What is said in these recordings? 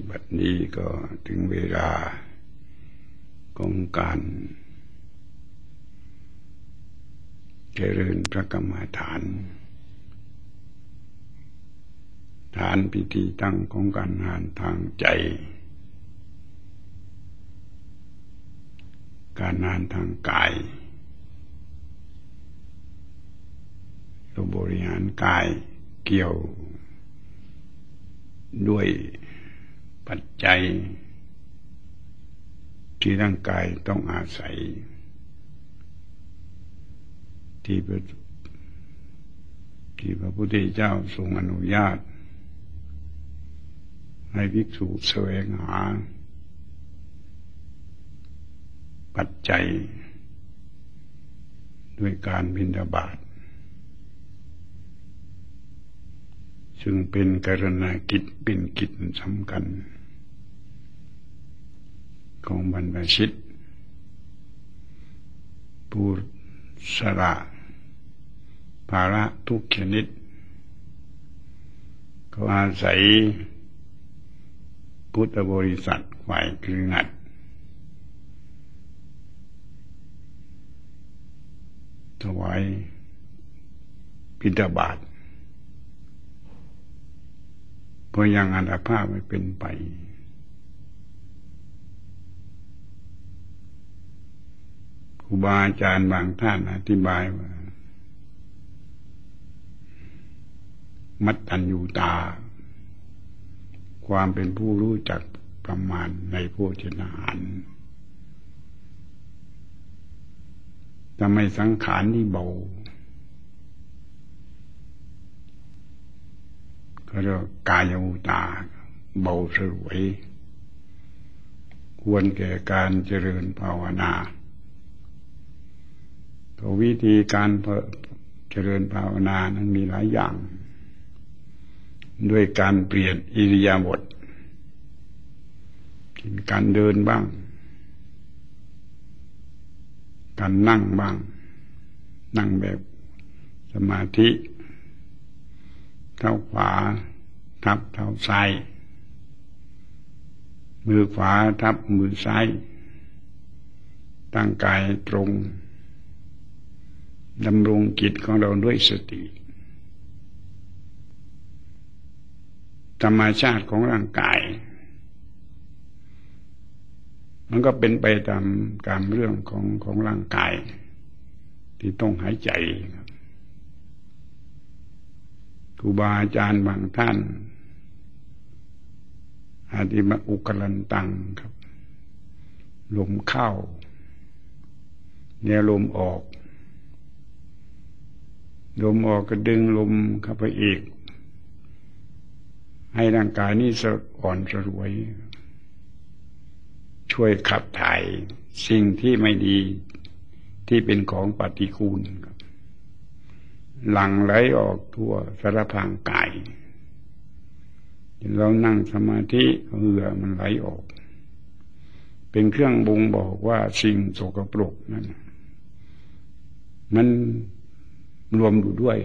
บัดนี้ก็ถึงเวลาของการเจริญพระกรรมฐานฐานพิธีตั้งของการงานทางใจการงานทางกายเราบริหารกายเกี่ยวด้วยปัจจัยที่ร่างกายต้องอาศัยที่พระพุทธเจ้าทรงอนุญาตให้ภิกษุแสวงหาปัจจัยด้วยการบิณฑบาตซึ่งเป็นกรณากิจเป็นกิจสำคัญของบรรพชิตผู้สละภาระทุกชนิดก็อาศัยพุทธบริษัทฝ่ายคฤหัสถ์ถวายบิณฑบาตเพราะยังอัตภาพไม่เป็นไปครูบาอาจารย์บางท่านอธิบายว่ามัตตัญญูตาความเป็นผู้รู้จักประมาณในโภชนาหารทำให้สังขารนี่เบาก็เรียกกายอุตาเบาสลวยควรแก่การเจริญภาวนาตัววิธีการเจริญภาวนานั้นมีหลายอย่างด้วยการเปลี่ยนอิริยาบถการเดินบ้างการนั่งบ้างนั่งแบบสมาธิเท้าขวาทับเท้าซ้ายมือขวาทับมือซ้ายตั้งกายตรงดำรงจิตของเราด้วยสติธรรมชาติของร่างกายมันก็เป็นไปตามเรื่องของร่างกายที่ต้องหายใจครับครูบาอาจารย์บางท่านอธิบายอุกลันตังครับลมเข้าเนี่ยลมออกก็ดึงลมเข้าไปอีกให้ร่างกายนี้อ่อนสลวยช่วยขับถ่ายสิ่งที่ไม่ดีที่เป็นของปฏิกูลหลั่งไหลออกทั่วสารพางกายเรานั่งสมาธิเหงื่อมันไหลออกเป็นเครื่องบ่งบอกว่าสิ่งสกปรกนั้นมันรวมอยู่ด้วย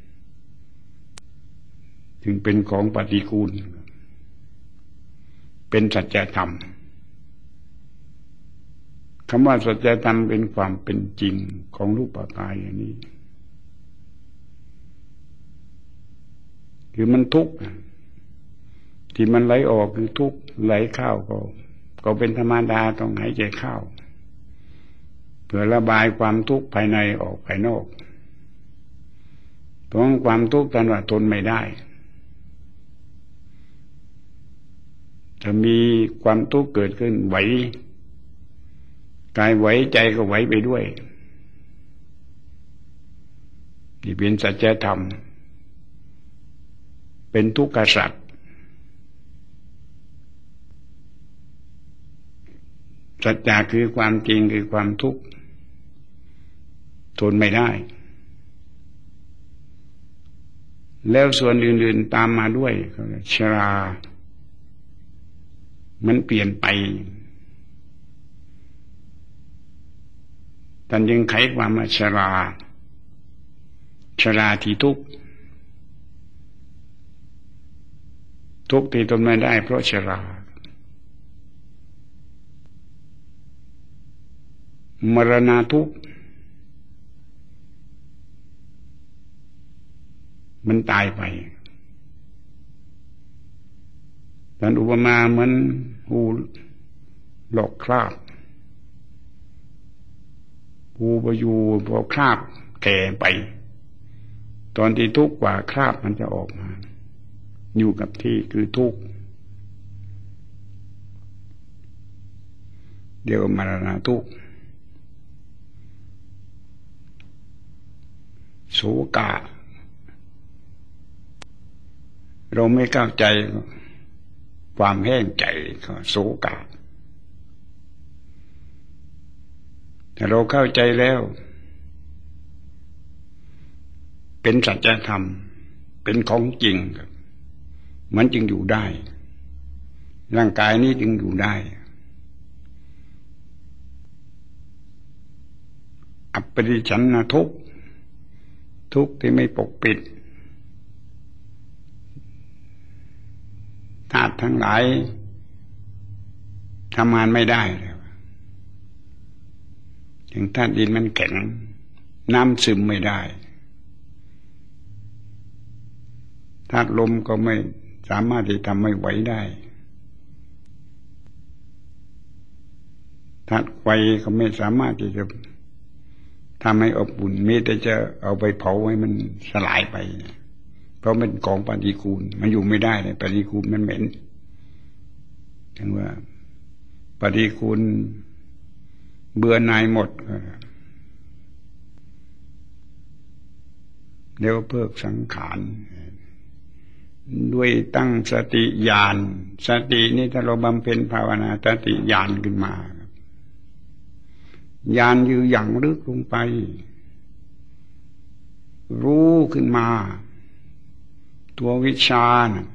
จึงเป็นของปฏิกูลเป็นสัจธรรมคำว่าสัจธรรมเป็นความเป็นจริงของรูปกายอย่างนี้คือมันทุกข์ที่มันไหลออกคือทุกข์ไหลเข้าก็เป็นธรรมดาต้องหายใจเข้าเพื่อระบายความทุกข์ภายในออกภายนอกเพราะความทุกข์นั้นว่าทนไม่ได้ถ้ามีความทุกข์เกิดขึ้นไหวกายไหวใจก็ไหวไปด้วยนี่เป็นสัจธรรมเป็นทุกขสัจสัจจะคือความจริงคือความทุกข์ทนไม่ได้แล้วส่วนอื่นๆตามมาด้วยชรามันเปลี่ยนไปท่านยังไขความว่าชราที่ทุกข์ที่ทนไม่ได้เพราะชรามรณะทุกข์มันตายไปท่านอุปมาเหมือนหูหลอกคราบหูไปอยู่พอคราบแก่ไปตอนที่ทุกข์กว่าคราบมันจะออกมาอยู่กับที่คือทุกข์เดี๋ยวมรณะทุกข์โศกะเราไม่เข้าใจความแห้งใจก็โศกะแต่เราเข้าใจแล้วเป็นสัจธรรมเป็นของจริงครับมันจึงอยู่ได้ร่างกายนี้จึงอยู่ได้อัปปริฉันนะทุกข์ทุกข์ที่ไม่ปกปิดธาตุทั้งหลายทำงานไม่ได้เลยถึงธาตุดินมันแข็งน้ำซึมไม่ได้ธาตุลมก็ไม่สามารถที่ทำให้ไหวได้ธาตุไฟก็ไม่สามารถที่จะทำให้อบอุ่นมีแต่จะเอาไปเผาให้มันสลายไปเพราะมันของปฏิกูลมันอยู่ไม่ได้เลยปฏิกูลมันเหม็นถึงว่าปฏิกูลเบื่อหน่ายหมดเดี๋ยวเพิกสังขารด้วยตั้งสติญาณสตินี่ถ้าเราบำเพ็ญภาวนาสติญาณขึ้นมาญาณอยู่อย่างลึกลงไปรู้ขึ้นมาตัววิชานะ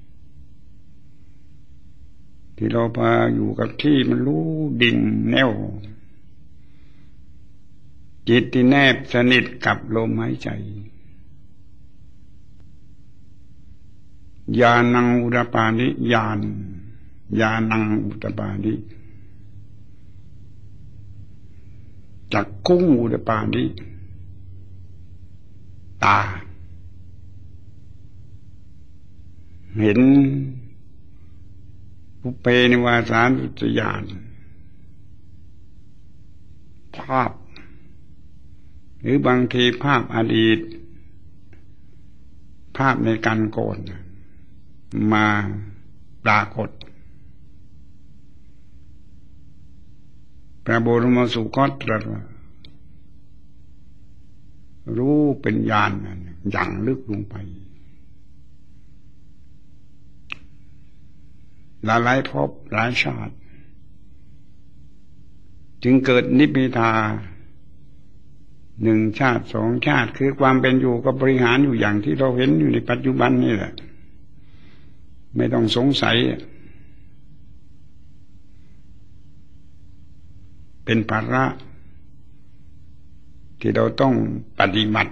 ที่เราพาอยู่กับที่มันรู้ดิ่งแน่วจิตที่แนบสนิทกับลมหายใจญาณังอุตปาณิญาณญาณังอุตปาณิจักขุงอุตปาณิตาเห็นปุเพนิวาสานุสติญาณภาพหรือบางทีภาพอดีตภาพในการก่อนมาปรากฏพระบรมสุคตตรัสว่ารู้เป็นญาณอย่างลึกลงไปหลายภพหลายชาติจึงเกิดนิพพิทาหนึ่งชาติสองชาติคือความเป็นอยู่ก็บริหารอยู่อย่างที่เราเห็นอยู่ในปัจจุบันนี่แหละไม่ต้องสงสัยเป็นภาระที่เราต้องปฏิบัติ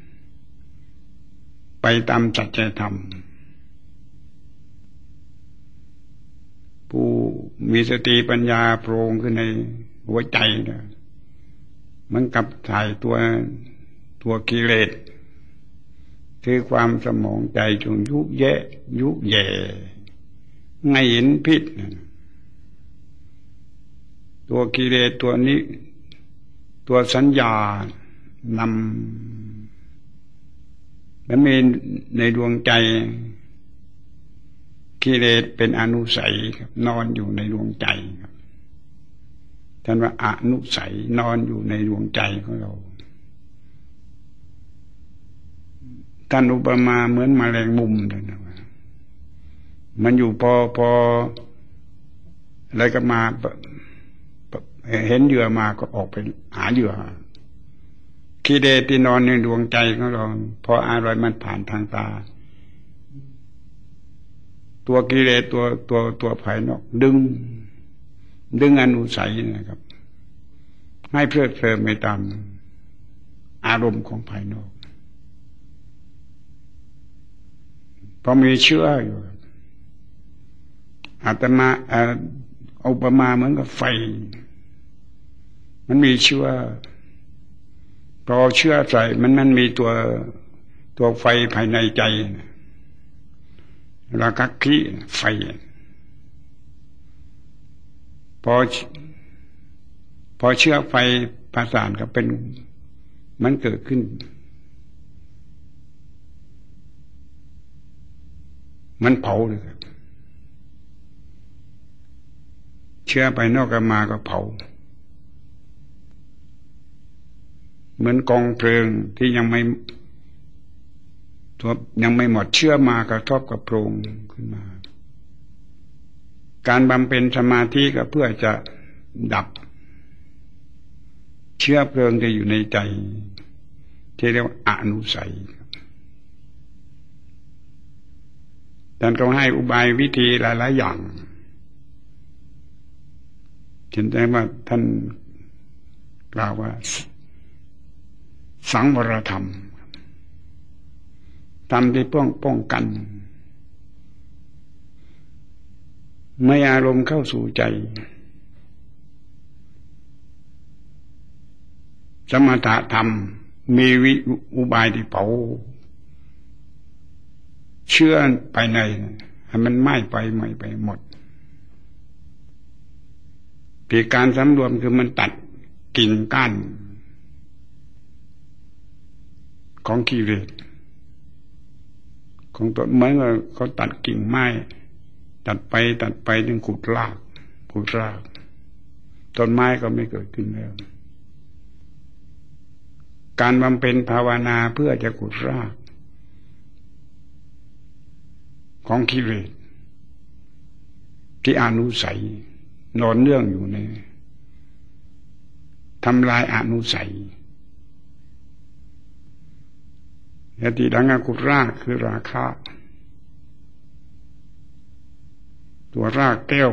ไปตามสัจธรรมผู้มีสติปัญญาโปร่งขึ้นในหัวใจนะมันกับถ่ายตัวกิเลสคือความสมองใจจงยุแย่ไม่เห็นพิษตัวกิเลสตัวนี้ตัวสัญญานำและมีในดวงใจกิเลสเป็นอนุสัยครับนอนอยู่ในดวงใจครับท่านว่าอนุสัยนอนอยู่ในดวงใจของเราท่านอุปมาเหมือนแมลงมุมนะมันอยู่พออะไรก็มาเห็นเหยื่อมาก็ออกไปหาเหยื่อกิเลสที่นอนในดวงใจของเราพออร่อยมันผ่านทางตาตัวกิเลสตัวภายนอกดึงอนุสัยนะครับให้เพลิดเพลินไปตามอารมณ์ของภายนอกเพราะมีเชื้ออยู่อาตมาอุปมาเหมือนกับไฟมันมีเชื้อพอเชื้อใส่มันมีตัวไฟภายในใจราคะคิไฟพอเชื้อไฟประสานก็เป็นมันเกิดขึ้นมันเผาเลยครับเชื้อไปนอกกันมาก็เผาเหมือนกองเพลิงที่ยังไม่หมดเชื้อมากระทบกับโพรงขึ้นมาการบำเพ็ญสมาธิก็เพื่อจะดับเชื้อเพลิงที่อยู่ในใจที่เรียกว่าอนุสัยท่านก็ให้อุบายวิธีหลายๆอย่างเช่นได้ว่าท่านกล่าวว่าสังวรธรรมธรรมที่ป้องกันไม่อารมณ์เข้าสู่ใจสมถะธรรมมีอุบายที่เผาเชื่อภายในให้มันไหม้ไปหมดปีการสำรวมคือมันตัดกิ่งก้านของกิเลสของต้นไม้เขาตัดกิ่งไม้ตัดไปจนขุดรากต้นไม้ก็ไม่เกิดขึ้นแล้วการบำเพ็ญภาวนาเพื่อจะขุดรากของกิเลสที่อนุสัยนอนเนื่องอยู่ในทำลายอนุสัยและที่ดังขุดรากคือราคะตัวรากแก้ว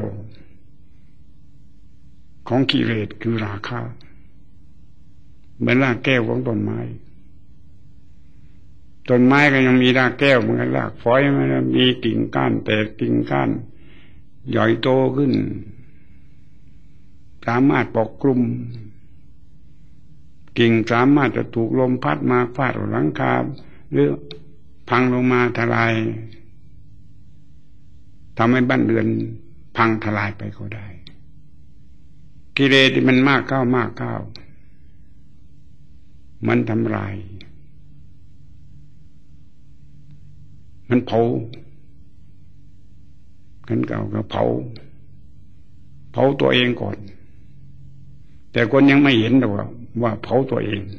ของกิเลสคือราคะเหมือนรากแก้วของต้นไม้ก็ยังมีรากแก้วเหมือนกันรากฝอยมันมีกิ่งก้านแต่กิ่งก้านใหญ่โตขึ้นสามารถปกคลุมกิ่งสามารถจะถูกลมพัดมาฟาดหลังคาหรือพังลงมาทลายทำให้บ้านเรือนพังทลายไปก็ได้กิเลสที่มันมากเข้ามันทำลายมันเผาขันเก่าก็เผาตัวเองก่อนแต่คนยังไม่เห็นหรอกว่าเผาตัวเอง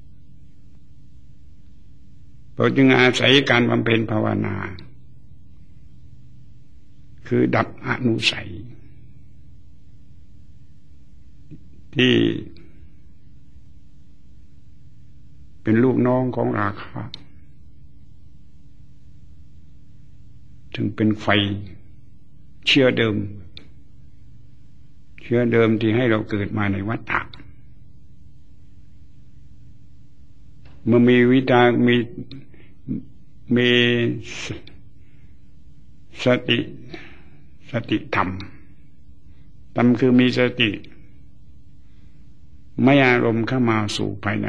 เราจึงอาศัยการบำเพ็ญภาวนาคือดับอนุสัยที่เป็นลูกน้องของราคะถึงเป็นไฟเชื้อเดิมที่ให้เราเกิดมาในวัฏฏะเมื่อมีมีสติธรรมคือมีสติไม่อารมณ์เข้ามาสู่ภายใน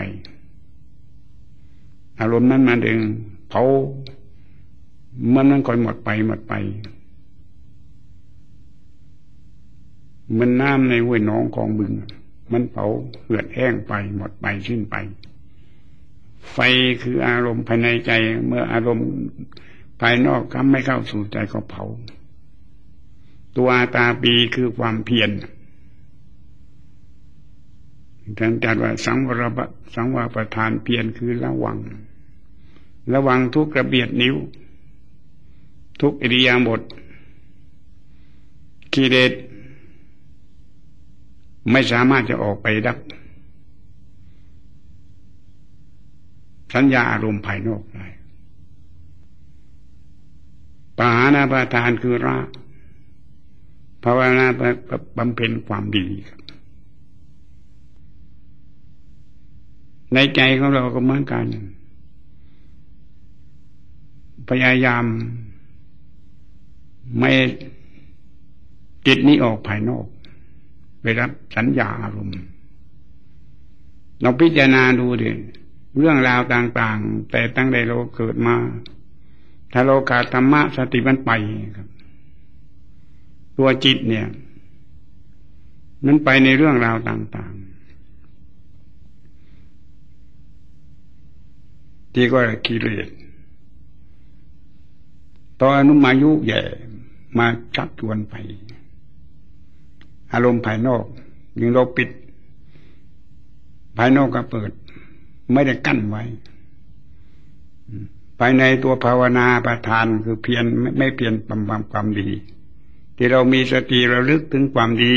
อารมณ์นั้นมาดึงเผามันค่อยหมดไปมันน้ำในห้วยหนองคลองบึงมันเผาเหือดแห้งไปหมดไปสิ้นไปไฟคืออารมณ์ภายในใจเมื่ออารมณ์ภายนอกก็ไม่เข้าสู่ใจก็เผาตัวอาตาปีคือความเพียรท่านจัดว่าสังวรประทานเพียรคือระวังทุกกระเบียดนิ้วทุกอิริยาบถกิเลสไม่สามารถจะออกไปรับสัญญาอารมณ์ภายนอกได้ปหานาประทานคือละภาวนาบำเพ็ญความดีในใจของเราก็เหมือนกันพยายามไม่จิตนี้ออกภายนอกไปรับสัญญาอารมณ์เราพิจารณาดูดิเรื่องราวต่างๆแต่ตั้งแต่เราเกิดมาถ้าเราขาดธรรมะสติมันไปครับตัวจิตเนี่ยมันไปในเรื่องราวต่างๆที่ก็กิเลสตอนอนุมายุแย่มาชักชวนไปอารมณ์ภายนอกยิ่งเราปิดภายนอกก็เปิดไม่ได้กั้นไว้ภายในตัวภาวนาประทานคือเพียรไม่เพียรบำบัดความดีที่เรามีสติระลึกถึงความดี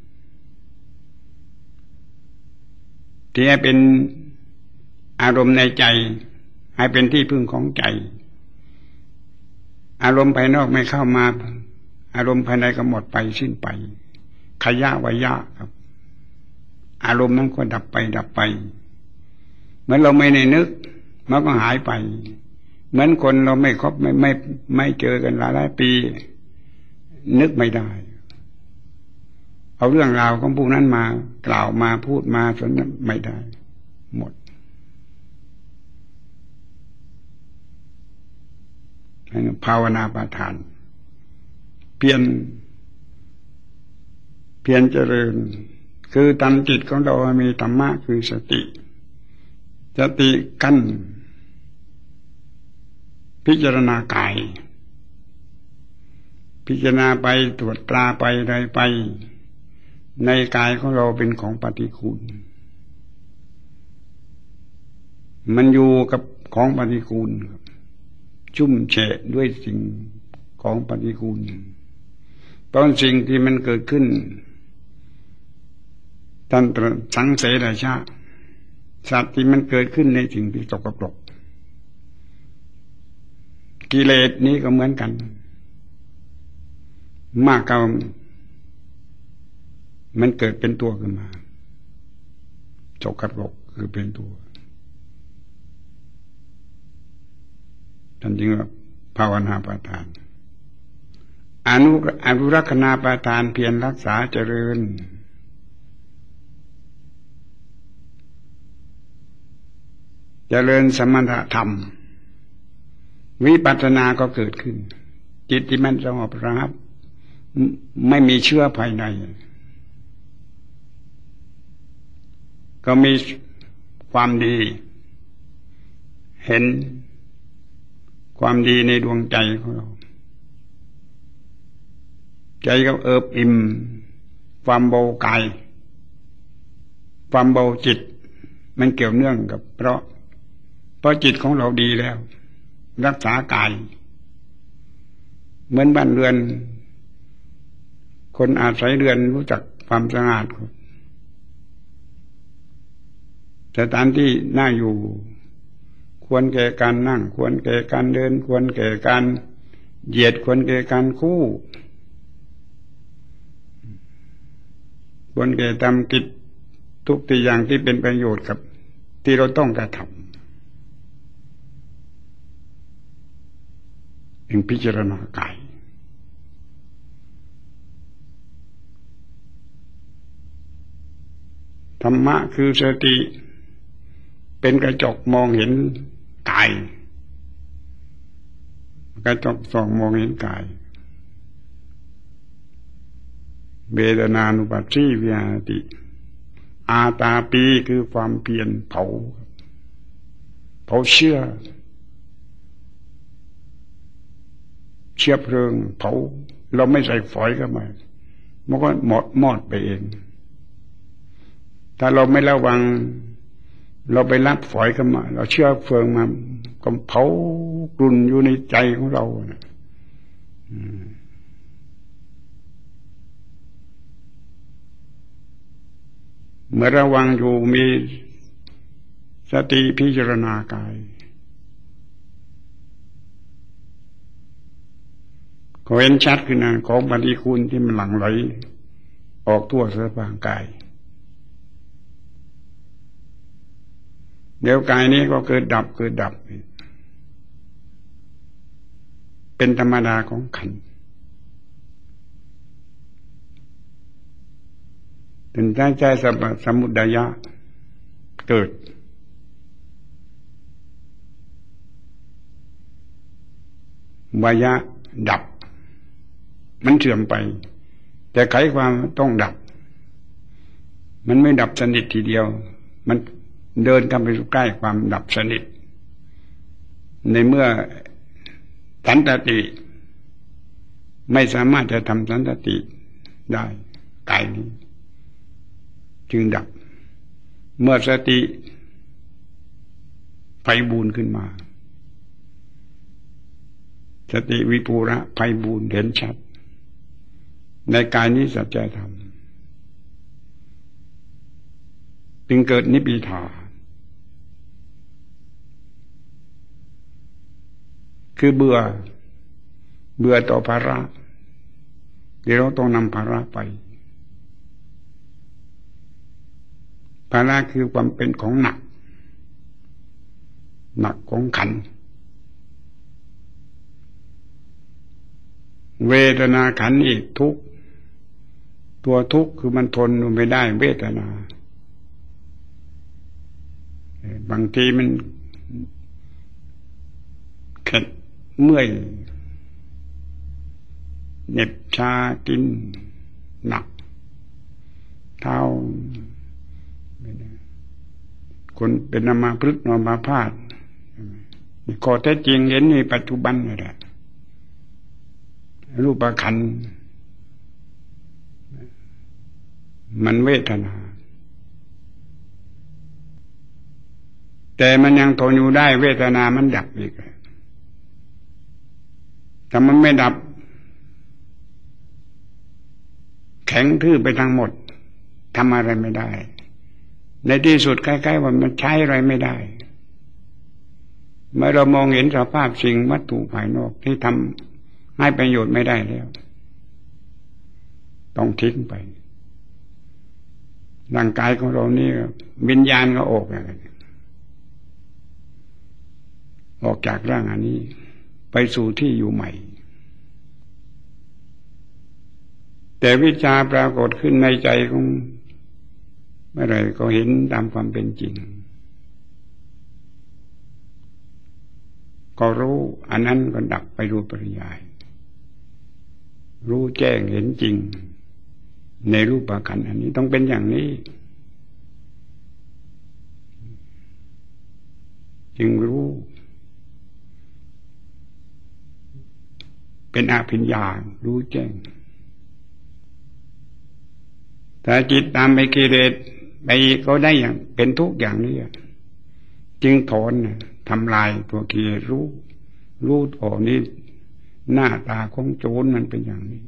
ที่ให้เป็นอารมณ์ในใจให้เป็นที่พึ่งของใจอารมณ์ภายนอกไม่เข้ามาอารมณ์ภายในก็หมดไปสิ้นไปขยะวยะครับอารมณ์นั้นก็ดับไปดับไปเหมือนเราไม่ได้นึกมันก็หายไปเหมือนคนเราไม่คบไม่เจอกันหลายปีนึกไม่ได้เอาเรื่องราวของพวกนั้นมากล่าวมาพูดมาสนไม่ได้หมดภาวนาประทานเพียรเจริญคือทำจิตของเรามีธรรมะคือสติกั้นพิจารณากายพิจารณาไปตรวจตราไปอะไรไปในกายของเราเป็นของปฏิกูลมันอยู่กับของปฏิกูลชุ่มแฉะด้วยสิ่งของปฏิกูลตอนสิ่งที่มันเกิดขึ้นท่านสังเสรชาสัตว์ที่มันเกิดขึ้นในสิ่งที่สกปรกกิเลสนี้ก็เหมือนกันมากเก่ามันเกิดเป็นตัวขึ้นมาสกปรกคือเป็นตัวท่านจึงว่าภาวนาประทานอนุรักษณาประทานเพียรรักษาเจริญสมถะธรรมวิปัสสนาก็เกิดขึ้นจิตที่มันสงบระงับไม่มีเชื้อภายในก็มีความดีเห็นความดีในดวงใจของเราใจก็เอิบอิ่มความเบากายความเบาจิตมันเกี่ยวเนื่องกับเพราะจิตของเราดีแล้วรักษากายเหมือนบ้านเรือนคนอาศัยเรือนรู้จักความสะอาดสถานที่น่าอยู่ควรแก่การนั่งควรแก่การเดินควรแก่การเหยียดควรแก่การคู่ควรแก่ทำกิจทุกอย่างที่เป็นประโยชน์กับที่เราต้องกระทำพิจารณากายธรรมะคือสติเป็นกระจกมองเห็นกายกระจกส่องมองเห็นกายเวทนานุปัสสีวิหารติอาตาปีคือความเพียรเผาเชื่อเพลิงเผาเราไม่ใส่ฝอยเข้ามามันก็มอดไปเองถ้าเราไม่ระวังเราไปรับฝอยเข้ามาเราเชื่อเพลิงมาก็เผากลุ่นอยู่ในใจของเรานะเมื่อระวังอยู่มีสติพิจารณากายก็เห็นชัดขึ้นนะของปฏิกูลที่มันหลั่งไหลออกทั่วสารพางกายเดี๋ยวกายนี้ก็เกิดดับเป็นธรรมดาของขันธ์เป็นใจสมุทัยะเกิดวายะดับมันเสื่อมไปแต่ไขความต้องดับมันไม่ดับสนิททีเดียวมันเดินกันไปสู่ใกล้ความดับสนิทในเมื่อสันตติไม่สามารถจะทำสันตติได้กายนี้จึงดับเมื่อสติไพบูรณ์ขึ้นมาสติวิปูระไพบูรณ์เห็นชัดในกายนี้สัจธรรมจึงเกิดนิพพิทาคือเบื่อต่อภาระที่เราต้องนำภาระไปภาระคือความเป็นของหนักของขันธ์เวทนาขันธ์อีกทุกข์ตัวทุกข์คือมันทนไม่ได้เวทนาบางทีมันเข็ดเมื่อยเหน็บชากินหนักเท้าคนเป็นอัมาพฤกษ์อัมาพาตข้อแท้จริงเห็นในปัจจุบันนี่แหละรูปขันธ์มันเวทนาแต่มันยังทนอยู่ได้เวทนามันดับอีกถ้ามันไม่ดับแข็งทื่อไปทั้งหมดทำอะไรไม่ได้ในที่สุดใกล้ๆว่ามันใช้อะไรไม่ได้เมื่อเรามองเห็นสภาพสิ่งวัตถุภายนอกที่ทำให้ประโยชน์ไม่ได้แล้วต้องทิ้งไปร่างกายของเรานี่วิญญาณก็ออกจากร่างอันนี้ไปสู่ที่อยู่ใหม่แต่วิชาปรากฏขึ้นในใจของเมื่อไรก็เห็นตามความเป็นจริงก็รู้อันนั้นก็ดับไปรู้ปริยายรู้แจ้งเห็นจริงในรูปขันธ์อันนี้ต้องเป็นอย่างนี้จึงรู้เป็นอภิญญารู้แจ้งถ้าจิตตามไปกิเลสไปก็ได้อย่างเป็นทุกข์อย่างนี้จึงถอนทำลายตัวกิเลสรู้ต่อนี้หน้าตาของโจรมันเป็นอย่างนี้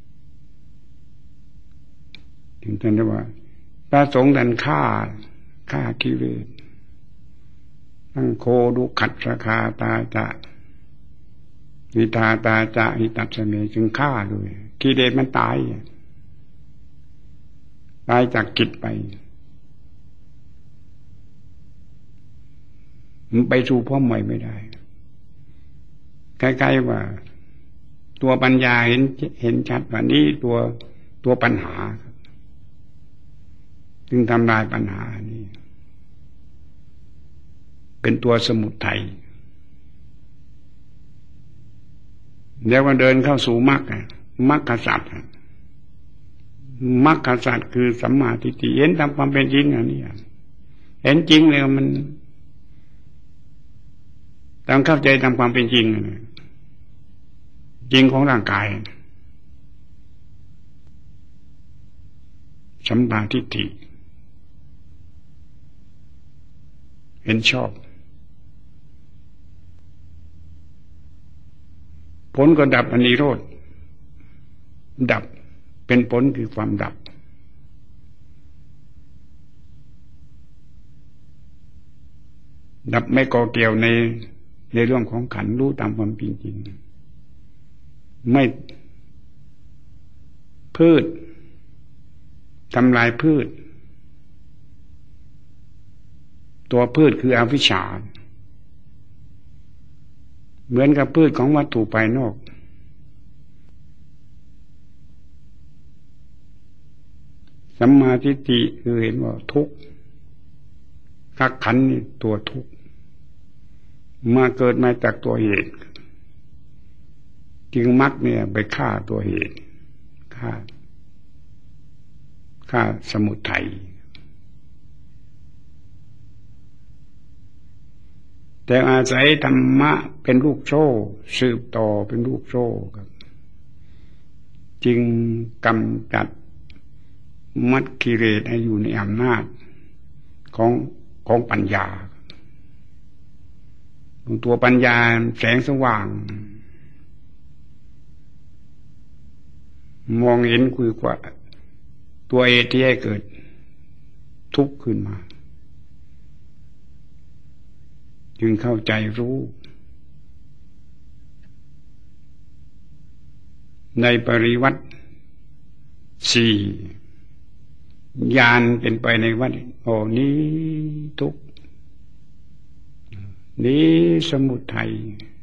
ถึงท่านเรียกว่าพระสงฆ์ท่านฆ่ากิเลสทั้งโคดุขัดราคาตาจะวิตาตาจะหิตัสเมจึงฆ่าเลยกิเลสมันตายจากจิตไปมันไปสู่พ่อใหม่ไม่ได้ใกล้ๆว่าตัวปัญญาเห็นชัดว่านี้ตัวปัญหาจึงทำลายปัญหานี้เป็นตัวสมุทัยแล้วก็เดินเข้าสู่มรรคสัจมรรคสัจคือสัมมาทิฏฐิเห็นตามความเป็นจริงอันนี้เห็นจริงเลยมันตามเข้าใจตามความเป็นจริงจริงของร่างกายสัมมาทิฏฐิเห็นชอบผลก็ดับอนิโรธดับเป็นผลคือความดับไม่ก่อเกี่ยวในเรื่องของขันธ์รู้ตามความจริงไม่พืชทำลายพืชตัวพืชคืออวิชชาเหมือนกับพืชของวัตถุภายนอกสัมมาทิฏฐิคือเห็นว่าทุกข์ขักขันนี่ตัวทุกข์มาเกิดมาจากตัวเหตุจึงมรรคเนี่ยไปฆ่าตัวเหตุฆ่าสมุทัยแต่อาศัยธรรมะเป็นลูกโซ่สืบต่อเป็นลูกโซ่ครับจึงกำจัดมัดกิเลสให้อยู่ในอำนาจของปัญญาตัวปัญญาแสงสว่างมองเห็นคือกว่าตัวเหตุที่ให้เกิดทุกข์ขึ้นมาจึงเข้าใจรู้ในปริวัติสี่ญาณเป็นไปในวัฏโอ้นี้ทุกข์นี้สมุทัย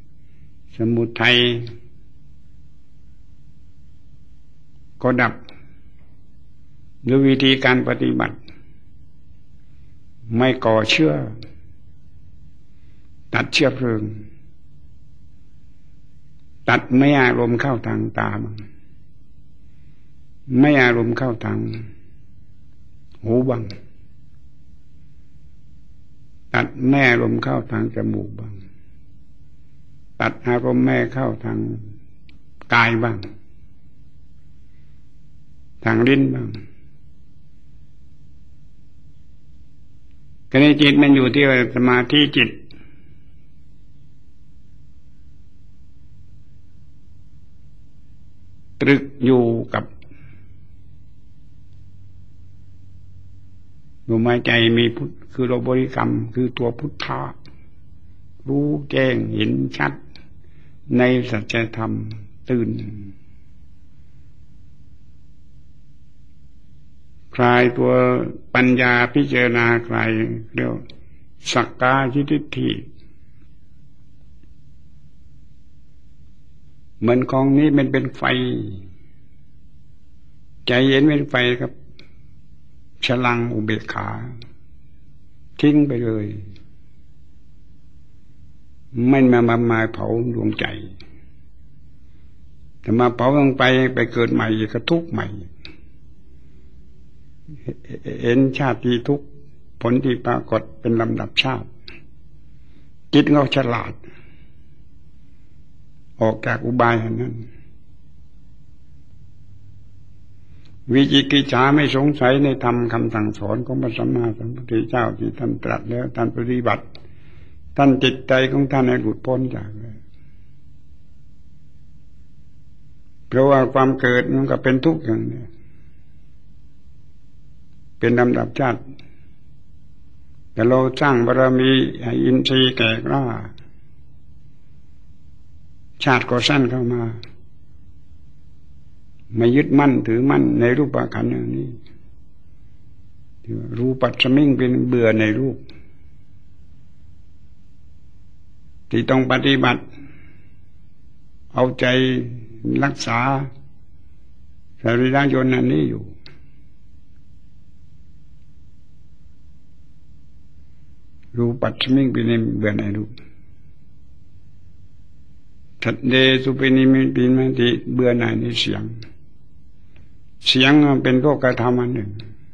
ก็ดับด้วยวิธีการปฏิบัติไม่ก่อเชื้อตัดเชื้อเพลิงตัดไม่อารมณ์เข้าทางตาบ้างไม่อารมณ์เข้าทางหูบ้างตัดแม่อารมณ์เข้าทางจมูกบ้างตัดอารมณ์แม่เข้าทางกายบ้างทางลิ้นบ้างก็ในจิตมันอยู่ที่สมาธิจิตตรึกอยู่กับลมหายใจมีพุทธคือเราบริกรรมคือตัวพุทธะรู้แจ้งเห็นชัดในสัจธรรมตื่นคลายตัวปัญญาพิจารณาคลายเรียกสักกายทิฏฐิเหมือนของนี้มันเป็นไฟใจเย็นเป็นไฟครับฉลังอุเบกขาทิ้งไปเลยไม่มาเผาดวงใจแต่มาเผาลงไปเกิดใหม่ก็ทุกข์ใหม่เห็นชาติทุกข์ผลที่ปรากฏเป็นลำดับชาติจิตเราฉลาดออกจากอุบายนั้นวิจิกิจฉาไม่สงสัยในธรรมคำสั่งสอนของพระสัมมาสัมพุทธเจ้าที่ท่านตรัสแล้วท่านปฏิบัติท่านจิตใจของท่านให้หลุดพ้นจากเพราะว่าความเกิดมันก็เป็นทุกข์อย่างนี้เป็นลำดับชาติแต่เราสร้างบารมีให้อินทรีย์แก่กล้าชาติก็สั้นเข้ามาไม่ยึดมั่นถือมั่นในรูปขันธ์อย่างนี้รูปัจฉมิงเป็นเบื่อในรูปที่ต้องปฏิบัติเอาใจรักษาสรีระยนต์อันนี้อยู่รูปัจฉมิงเป็นเบื่อในรูปทัดเดสุปินิมิปินติเบื่อหน่ายในเสียงเป็นโลกธรรมอันหนึ่ง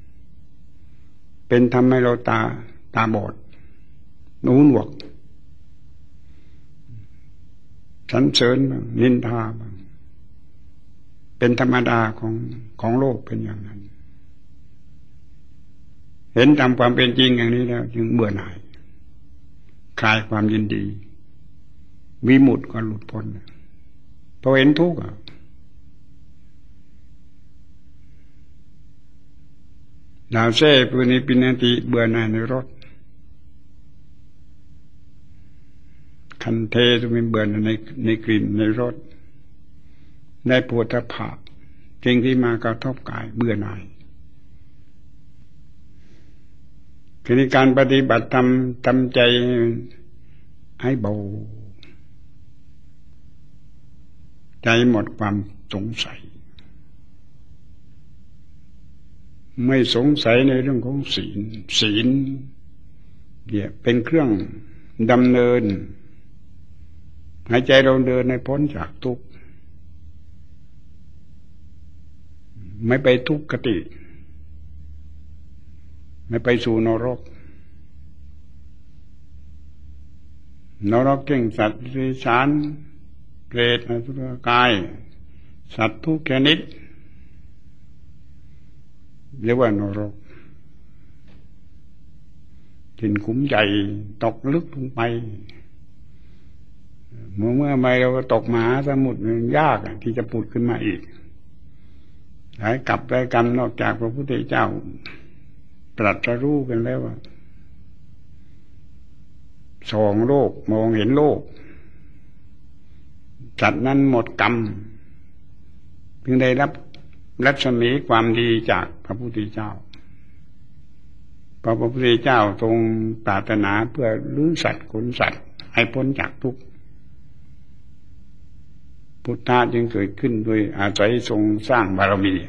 เป็นทำให้เราตาบอดหูหนวกสรรเสริญบ้างนินทาบ้างเป็นธรรมดาของโลกเป็นอย่างนั้นเห็นตามความเป็นจริงอย่างนี้แล้วจึงเบื่อหน่ายคลายความยินดีวิมุตติก็หลุดพ้นพอเห็นทุกข์ดาวเซ่ปุณิปินาติเบื่อหน่ายในรสคันเทจะเป็นเบื่อในกลิ่นในรสได้โผฏฐัพพะสิ่งที่มากระทบกายเบื่อหน่ายคือในการปฏิบัติทำใจให้เบาใจหมดความสงสัยไม่สงสัยในเรื่องของศีลเนี่ยเป็นเครื่องดำเนินหายใจเราเดินให้พ้นจากทุกข์ไม่ไปทุกขติไม่ไปสู่นรกเก่งสัตว์เดรัจฉานเปรตอสุรกายสัตว์ทุกชนิดเรียกว่านรกกินขุมใหญ่ตกลึกลงไปเมื่อไม่เราก็ตกมหาสมุทรมันยากที่จะผุดขึ้นมาอีกหลายกลับหลายกันนอกจากพระพุทธเจ้าตรัสรู้กันแล้วว่าส่องโลกมองเห็นโลกสัตว์นั้นหมดกรรมเพิ่งได้รับรัศมีความดีจากพระพุทธเจ้าพระพุทธเจ้าทรงปรารถนาเพื่อลื้อสัตว์ขนสัตว์ให้พ้นจากทุกข์พุทธะจึงเกิดขึ้นโดยอาศัยทรงสร้างบารมี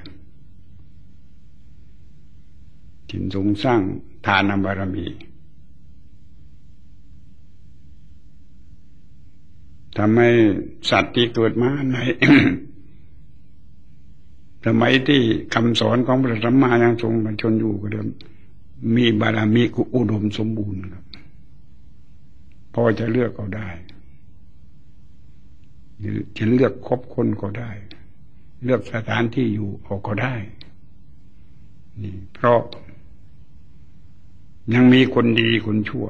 จึงทรงสร้างทานบารมีทำให้สัตว์ที่เกิดมาใน สมัยที่คำสอนของพระสัมมายังทรงบรรชนอยู่ก็เดิมมีบารมีอุดมสมบูรณ์ครับพอจะเลือกเอาได้หรือจะเลือกคบคนก็ได้เลือกสถานที่อยู่เอาก็ได้นี่เพราะยังมีคนดีคนชั่ว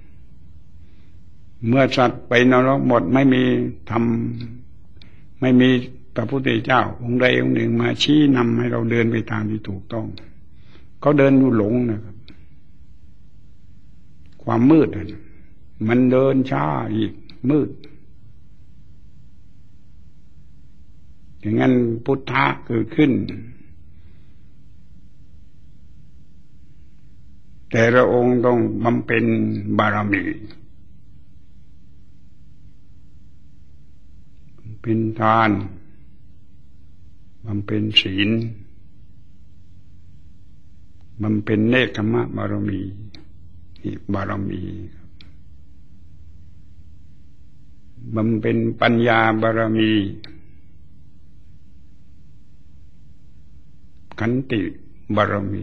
เมื่อสัตว์ไปนรกหมดไม่มีธรรมไม่มีพระพุทธเจ้าองค์ใดองค์หนึ่งมาชี้นำให้เราเดินไปทางที่ถูกต้องเขาเดินอยู่หลงนะครับความมืดมันเดินช้าอีกมืดอย่างนั้นพุทธะเกิดขึ้นแต่ละองค์ต้องบำเพ็ญบารมีเป็นทานบำเพ็ญศีลบำเพ็ญเนกขมะบารมีนี่บารมีบำเพ็ญปัญญาบารมีขันติบารมี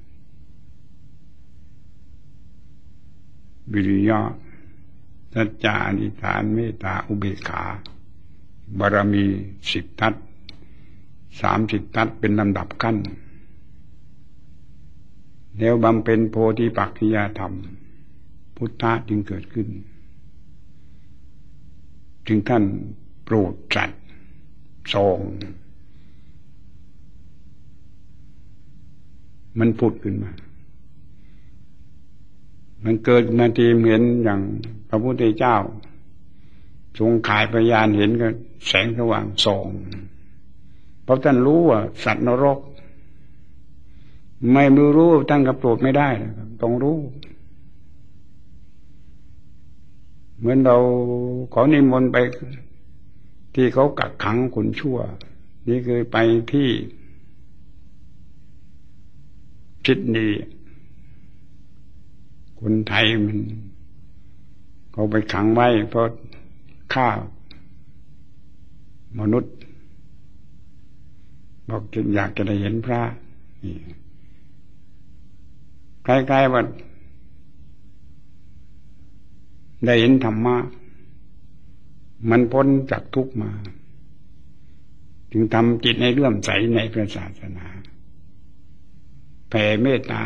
วิริยะสัจจะอธิษฐานเมตตาอุเบกขาบารมี10 ทัศ30 ทัศเป็นลำดับขั้นแล้วบำเพ็ญโพธิปักขิยธรรมพุทธะจึงเกิดขึ้นจึงท่านโปรดสัตว์ทรงมันผุดขึ้นมามันเกิดมาทีเห็นอย่างพระพุทธเจ้าทรงขายพยานเห็นก็แสงสว่างส่องเพราะท่านรู้ว่าสัตว์นรกไม่รู้ท่านก็โปรดไม่ได้ต้องรู้เหมือนเราขอนิมนต์ไปที่เขากักขังคนชั่วนี่คือไปที่ซิดนีย์คนไทยมันเขาไปขังไว้เพราะฆ่ามนุษย์บอกอยากจะได้เห็นพระใกล้ๆว่าได้เห็นธรรมะมันพ้นจากทุกข์มาจึงทำจิตให้เลื่อมใสในพระศาสนาแผ่เมตตา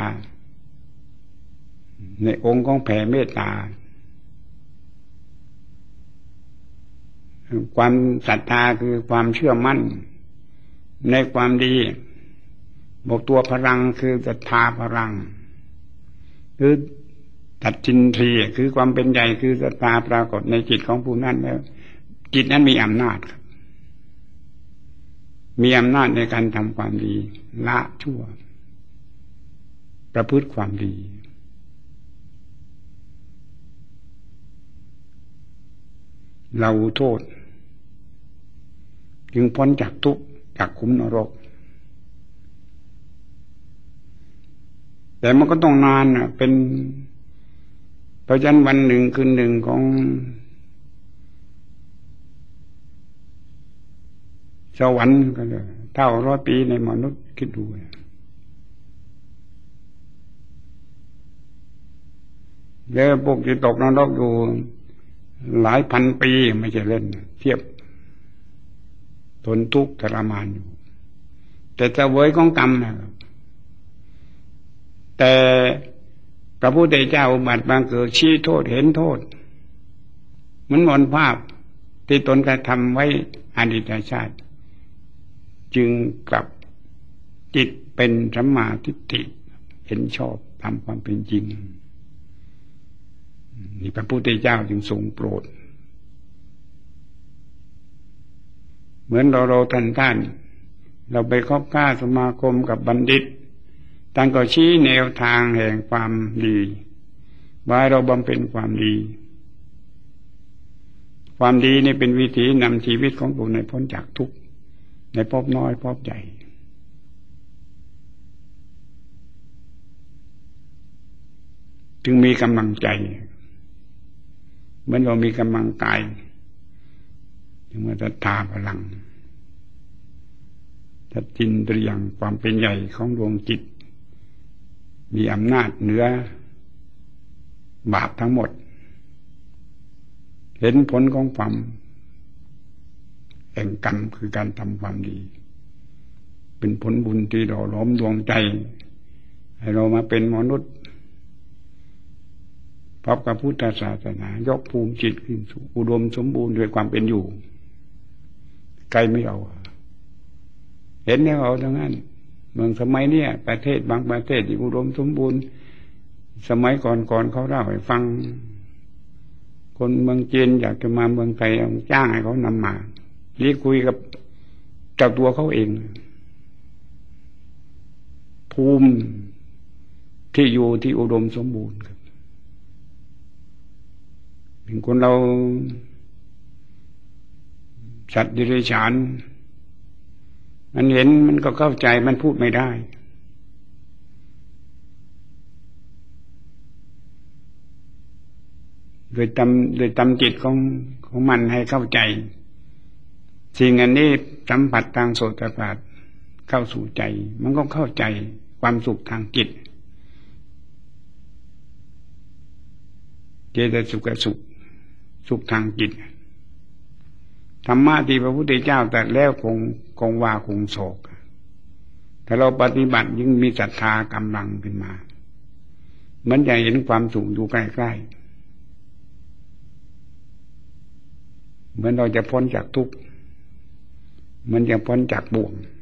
ในองค์ของแผ่เมตตาความศรัทธาคือความเชื่อมั่นในความดีบอกตัวพลังคือศรัทธาพลังคือตัดจินทรีย์คือความเป็นใหญ่คือศรัทธาปรากฏในจิตของผู้นั้นแล้วจิตนั้นมีอำนาจครับมีอำนาจในการทำความดีละชั่วประพฤติความดีเราโทษจึงพ้นจากทุกข์จากขุมนรกแต่มันก็ต้องนานเป็นเพราะฉะนั้นวันหนึ่งคืนหนึ่งของสวรรค์ก็เลยเท่า100 ปีในมนุษย์คิดดูแล้วพวกที่ตกนรกอยู่หลายพันปีไม่ใช่เล่นเทียบทนทุกข์ทรมานอยู่แต่เสวยของกรรมนะครับแต่พระพุทธเจ้าอุบัติบังเกิดชี้โทษเห็นโทษมันมนภาพที่ตนกระทำไว้อดีตชาติจึงกลับจิตเป็นสัมมาทิฏฐิเห็นชอบตามความเป็นจริงนี่พระพุทธเจ้าจึงทรงโปรดเหมือนเราท่านเราไปคบค้าสมาคมกับบัณฑิตท่านก็ชี้แนวทางแห่งความดีว่าเราบำเพ็ญความดีความดีนี่เป็นวิธีนำชีวิตของผู้ในพ้นจากทุกข์ในภพน้อยภพใหญ่จึงมีกำลังใจเหมือนเรามีกำลังกายจึงมีศรัทธาพลังทัดจินตรียงความเป็นใหญ่ของดวงจิตมีอำนาจเหนือบาปทั้งหมดเห็นผลของความแห่งกรรมคือการทำความดีเป็นผลบุญที่หล่อหลอมดวงใจให้เรามาเป็นมนุษย์พบกับพุทธศาสนายกภูมิจิตขึ้นสู่อุดมสมบูรณ์ด้วยความเป็นอยู่ใครไม่เอาเห็นแล้วเอาทั้งนั้นเมืองสมัยเนี้ยประเทศบางประเทศที่อุดมสมบูรณ์สมัยก่อนเขาเล่าให้ฟังคนเมืองจีนอยากจะมาเมืองไทยจ้างให้เขานำมาเรียกคุยกับเจ้าตัวเขาเองภูมิที่อยู่ที่อุดมสมบูรณ์ครับเป็นคนเราสัตว์ดิเรกชันมันเห็นมันก็เข้าใจมันพูดไม่ได้โดยตำจิตของมันให้เข้าใจสิ่งอันนี้สัมผัสทางโสตประสาทเข้าสู่ใจมันก็เข้าใจความสุขทางจิตเจตสุขสุขทางจิตธรรมะที่พระพุทธเจ้าตรัสแล้วคงว่าคงโศกถ้าเราปฏิบัติยิ่งมีศรัทธากำลังขึ้นมามันจะเห็นความสุขอยู่ใกล้ๆเหมือนเราจะพ้นจากทุกข์มันจะพ้นจากบ่วง